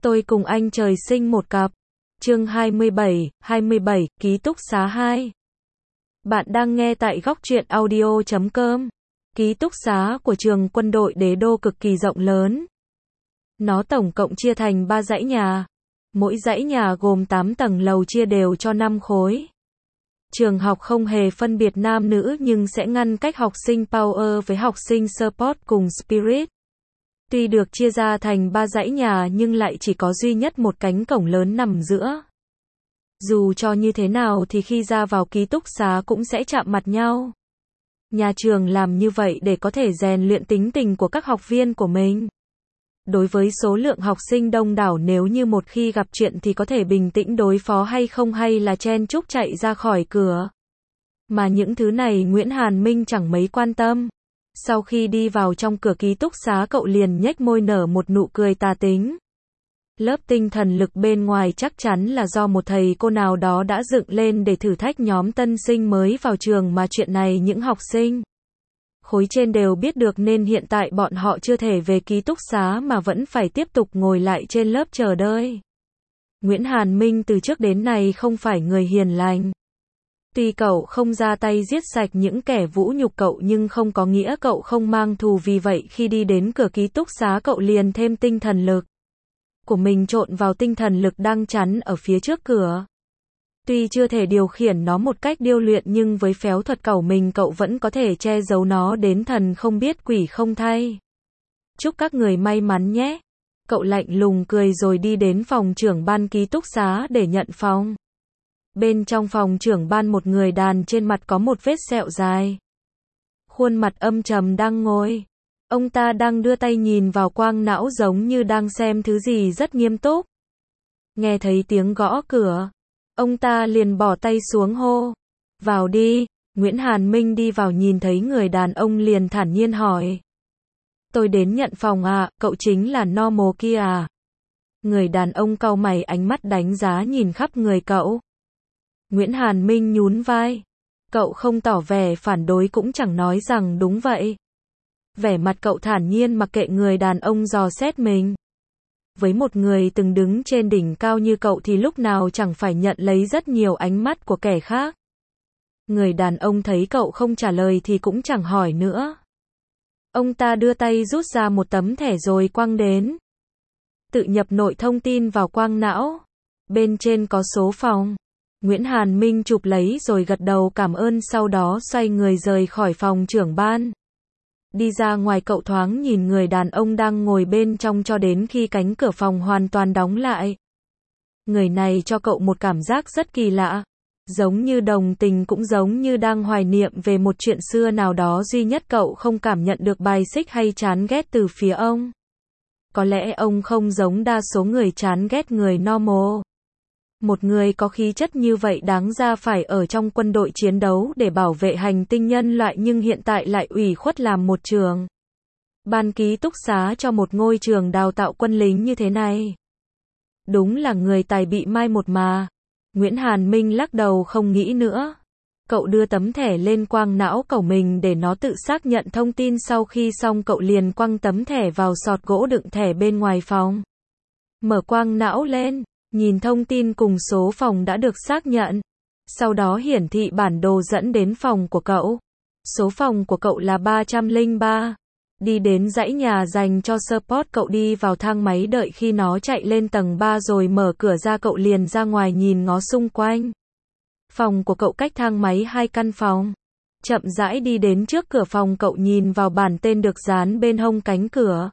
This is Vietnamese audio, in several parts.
Tôi cùng anh trời sinh một cặp. Chương 27, ký túc xá 2. Bạn đang nghe tại góc truyện audio.com. Ký túc xá của trường quân đội Đế Đô cực kỳ rộng lớn. Nó tổng cộng chia thành 3 dãy nhà. Mỗi dãy nhà gồm 8 tầng lầu chia đều cho 5 khối. Trường học không hề phân biệt nam nữ nhưng sẽ ngăn cách học sinh Power với học sinh Support cùng Spirit. Tuy được chia ra thành 3 dãy nhà nhưng lại chỉ có duy nhất một cánh cổng lớn nằm giữa. Dù cho như thế nào thì khi ra vào ký túc xá cũng sẽ chạm mặt nhau. Nhà trường làm như vậy để có thể rèn luyện tính tình của các học viên của mình. Đối với số lượng học sinh đông đảo, nếu như một khi gặp chuyện thì có thể bình tĩnh đối phó hay không, hay là chen chúc chạy ra khỏi cửa. Mà những thứ này Nguyễn Hàn Minh chẳng mấy quan tâm. Sau khi đi vào trong cửa ký túc xá, cậu liền nhếch môi nở một nụ cười tà tính. Lớp tinh thần lực bên ngoài chắc chắn là do một thầy cô nào đó đã dựng lên để thử thách nhóm tân sinh mới vào trường, mà chuyện này những học sinh khối trên đều biết được nên hiện tại bọn họ chưa thể về ký túc xá mà vẫn phải tiếp tục ngồi lại trên lớp chờ đợi. Nguyễn Hàn Minh từ trước đến nay không phải người hiền lành. Tuy cậu không ra tay giết sạch những kẻ vũ nhục cậu nhưng không có nghĩa cậu không mang thù, vì vậy khi đi đến cửa ký túc xá cậu liền thêm tinh thần lực của mình trộn vào tinh thần lực đang chắn ở phía trước cửa. Tuy chưa thể điều khiển nó một cách điêu luyện nhưng với phép thuật cẩu mình cậu vẫn có thể che giấu nó đến thần không biết quỷ không thay. Chúc các người may mắn nhé. Cậu lạnh lùng cười rồi đi đến phòng trưởng ban ký túc xá để nhận phòng. Bên trong phòng trưởng ban, một người đàn trên mặt có một vết sẹo dài. Khuôn mặt âm trầm đang ngồi. Ông ta đang đưa tay nhìn vào quang não giống như đang xem thứ gì rất nghiêm túc. Nghe thấy tiếng gõ cửa, ông ta liền bỏ tay xuống hô. Vào đi. Nguyễn Hàn Minh đi vào nhìn thấy người đàn ông liền thản nhiên hỏi. Tôi đến nhận phòng à, cậu chính là Normal kia à? Người đàn ông cau mày, ánh mắt đánh giá nhìn khắp người cậu. Nguyễn Hàn Minh nhún vai. Cậu không tỏ vẻ phản đối cũng chẳng nói rằng đúng vậy. Vẻ mặt cậu thản nhiên mặc kệ người đàn ông dò xét mình. Với một người từng đứng trên đỉnh cao như cậu thì lúc nào chẳng phải nhận lấy rất nhiều ánh mắt của kẻ khác. Người đàn ông thấy cậu không trả lời thì cũng chẳng hỏi nữa. Ông ta đưa tay rút ra một tấm thẻ rồi quăng đến. Tự nhập nội thông tin vào quang não. Bên trên có số phòng. Nguyễn Hàn Minh chụp lấy rồi gật đầu cảm ơn, sau đó xoay người rời khỏi phòng trưởng ban. Đi ra ngoài cậu thoáng nhìn người đàn ông đang ngồi bên trong cho đến khi cánh cửa phòng hoàn toàn đóng lại. Người này cho cậu một cảm giác rất kỳ lạ. Giống như đồng tình cũng giống như đang hoài niệm về một chuyện xưa nào đó, duy nhất cậu không cảm nhận được bài xích hay chán ghét từ phía ông. Có lẽ ông không giống đa số người chán ghét người normal. Một người có khí chất như vậy đáng ra phải ở trong quân đội chiến đấu để bảo vệ hành tinh nhân loại, nhưng hiện tại lại ủy khuất làm một trường ban ký túc xá cho một ngôi trường đào tạo quân lính như thế này. Đúng là người tài bị mai một mà. Nguyễn Hàn Minh lắc đầu không nghĩ nữa. Cậu đưa tấm thẻ lên quang não cậu mình để nó tự xác nhận thông tin, sau khi xong cậu liền quăng tấm thẻ vào sọt gỗ đựng thẻ bên ngoài phòng. Mở quang não lên. Nhìn thông tin cùng số phòng đã được xác nhận. Sau đó hiển thị bản đồ dẫn đến phòng của cậu. Số phòng của cậu là 303. Đi đến dãy nhà dành cho support, cậu đi vào thang máy, đợi khi nó chạy lên tầng 3 rồi mở cửa ra, cậu liền ra ngoài nhìn ngó xung quanh. Phòng của cậu cách thang máy 2 căn phòng. Chậm rãi đi đến trước cửa phòng, cậu nhìn vào bản tên được dán bên hông cánh cửa.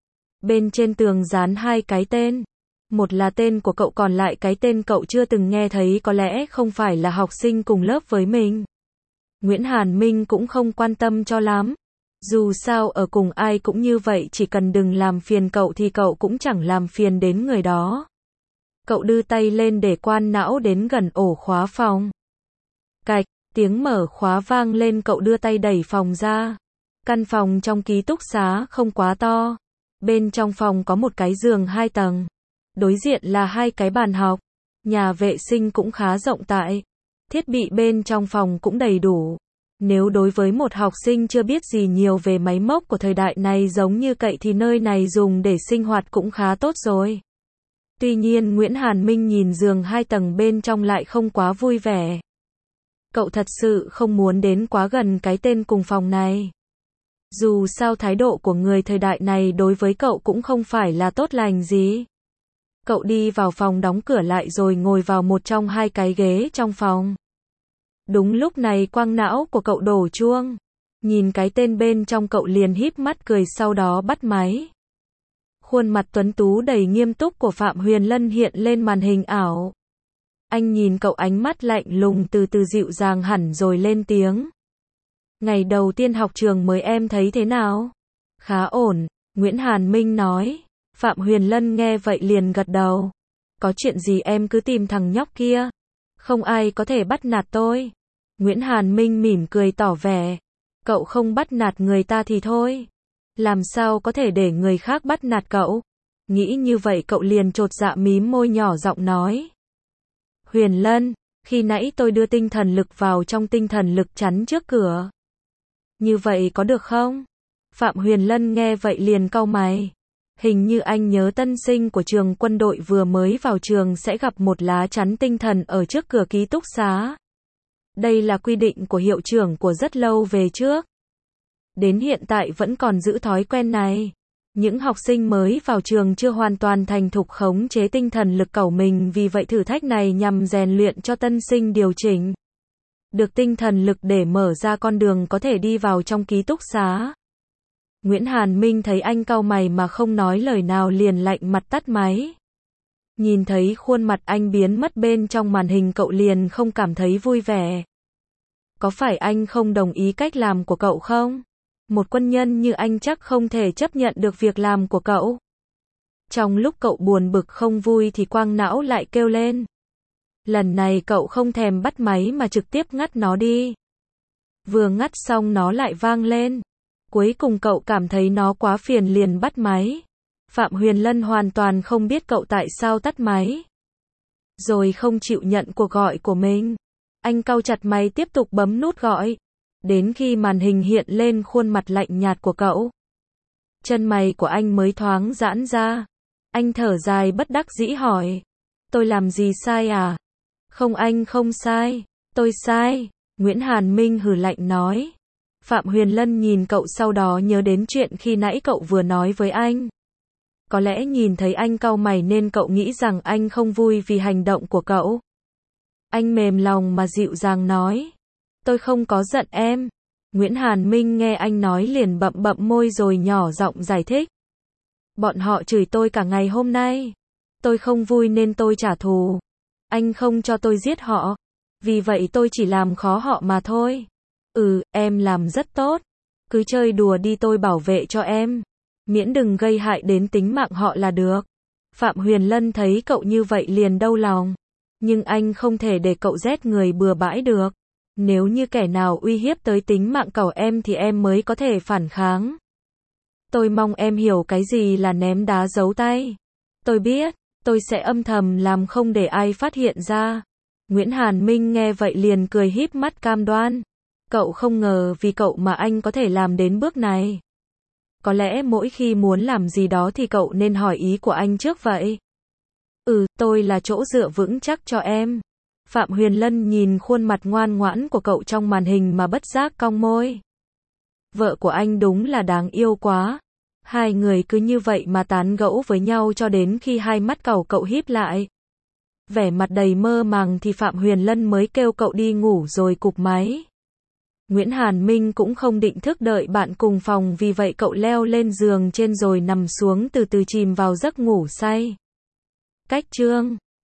Bên trên tường dán 2 cái tên. Một là tên của cậu, còn lại cái tên cậu chưa từng nghe thấy, có lẽ không phải là học sinh cùng lớp với mình. Nguyễn Hàn Minh cũng không quan tâm cho lắm. Dù sao ở cùng ai cũng như vậy, chỉ cần đừng làm phiền cậu thì cậu cũng chẳng làm phiền đến người đó. Cậu đưa tay lên để quan não đến gần ổ khóa phòng. Cạch, tiếng mở khóa vang lên, cậu đưa tay đẩy phòng ra. Căn phòng trong ký túc xá không quá to. Bên trong phòng có một cái giường 2 tầng. Đối diện là 2 cái bàn học. Nhà vệ sinh cũng khá rộng rãi. Thiết bị bên trong phòng cũng đầy đủ. Nếu đối với một học sinh chưa biết gì nhiều về máy móc của thời đại này giống như cậy thì nơi này dùng để sinh hoạt cũng khá tốt rồi. Tuy nhiên Nguyễn Hàn Minh nhìn giường 2 tầng bên trong lại không quá vui vẻ. Cậu thật sự không muốn đến quá gần cái tên cùng phòng này. Dù sao thái độ của người thời đại này đối với cậu cũng không phải là tốt lành gì. Cậu đi vào phòng đóng cửa lại rồi ngồi vào một trong 2 cái ghế trong phòng. Đúng lúc này quang não của cậu đổ chuông. Nhìn cái tên bên trong cậu liền híp mắt cười sau đó bắt máy. Khuôn mặt tuấn tú đầy nghiêm túc của Phạm Huyền Lân hiện lên màn hình ảo. Anh nhìn cậu ánh mắt lạnh lùng từ từ dịu dàng hẳn rồi lên tiếng. Ngày đầu tiên học trường mới em thấy thế nào? Khá ổn, Nguyễn Hàn Minh nói. Phạm Huyền Lân nghe vậy liền gật đầu. Có chuyện gì em cứ tìm thằng nhóc kia. Không ai có thể bắt nạt tôi. Nguyễn Hàn Minh mỉm cười tỏ vẻ. Cậu không bắt nạt người ta thì thôi. Làm sao có thể để người khác bắt nạt cậu? Nghĩ như vậy cậu liền chột dạ mím môi nhỏ giọng nói. Huyền Lân, khi nãy tôi đưa tinh thần lực vào trong tinh thần lực chắn trước cửa. Như vậy có được không? Phạm Huyền Lân nghe vậy liền cau mày. Hình như anh nhớ tân sinh của trường quân đội vừa mới vào trường sẽ gặp một lá chắn tinh thần ở trước cửa ký túc xá. Đây là quy định của hiệu trưởng của rất lâu về trước. Đến hiện tại vẫn còn giữ thói quen này. Những học sinh mới vào trường chưa hoàn toàn thành thục khống chế tinh thần lực của mình, vì vậy thử thách này nhằm rèn luyện cho tân sinh điều chỉnh được tinh thần lực để mở ra con đường có thể đi vào trong ký túc xá. Nguyễn Hàn Minh thấy anh cau mày mà không nói lời nào liền lạnh mặt tắt máy. Nhìn thấy khuôn mặt anh biến mất bên trong màn hình cậu liền không cảm thấy vui vẻ. Có phải anh không đồng ý cách làm của cậu không? Một quân nhân như anh chắc không thể chấp nhận được việc làm của cậu. Trong lúc cậu buồn bực không vui thì quang não lại kêu lên. Lần này cậu không thèm bắt máy mà trực tiếp ngắt nó đi. Vừa ngắt xong nó lại vang lên. Cuối cùng cậu cảm thấy nó quá phiền liền bắt máy. Phạm Huyền Lân hoàn toàn không biết cậu tại sao tắt máy. Rồi không chịu nhận cuộc gọi của mình. Anh cau chặt mày tiếp tục bấm nút gọi. Đến khi màn hình hiện lên khuôn mặt lạnh nhạt của cậu. Chân mày của anh mới thoáng giãn ra. Anh thở dài bất đắc dĩ hỏi. Tôi làm gì sai à? Không, anh không sai. Tôi sai. Nguyễn Hàn Minh hừ lạnh nói. Phạm Huyền Lân nhìn cậu sau đó nhớ đến chuyện khi nãy cậu vừa nói với anh. Có lẽ nhìn thấy anh cau mày nên cậu nghĩ rằng anh không vui vì hành động của cậu. Anh mềm lòng mà dịu dàng nói. Tôi không có giận em. Nguyễn Hàn Minh nghe anh nói liền bậm bậm môi rồi nhỏ giọng giải thích. Bọn họ chửi tôi cả ngày hôm nay. Tôi không vui nên tôi trả thù. Anh không cho tôi giết họ. Vì vậy tôi chỉ làm khó họ mà thôi. Em làm rất tốt. Cứ chơi đùa đi, tôi bảo vệ cho em. Miễn đừng gây hại đến tính mạng họ là được. Phạm Huyền Lân thấy cậu như vậy liền đau lòng. Nhưng anh không thể để cậu giết người bừa bãi được. Nếu như kẻ nào uy hiếp tới tính mạng cậu em thì em mới có thể phản kháng. Tôi mong em hiểu cái gì là ném đá giấu tay. Tôi biết, tôi sẽ âm thầm làm không để ai phát hiện ra. Nguyễn Hàn Minh nghe vậy liền cười híp mắt cam đoan. Cậu không ngờ vì cậu mà anh có thể làm đến bước này. Có lẽ mỗi khi muốn làm gì đó thì cậu nên hỏi ý của anh trước vậy. Tôi là chỗ dựa vững chắc cho em. Phạm Huyền Lân nhìn khuôn mặt ngoan ngoãn của cậu trong màn hình mà bất giác cong môi. Vợ của anh đúng là đáng yêu quá. Hai người cứ như vậy mà tán gẫu với nhau cho đến khi hai mắt cậu híp lại. Vẻ mặt đầy mơ màng thì Phạm Huyền Lân mới kêu cậu đi ngủ rồi cụp máy. Nguyễn Hàn Minh cũng không định thức đợi bạn cùng phòng, vì vậy cậu leo lên giường trên rồi nằm xuống từ từ chìm vào giấc ngủ say. Cách chương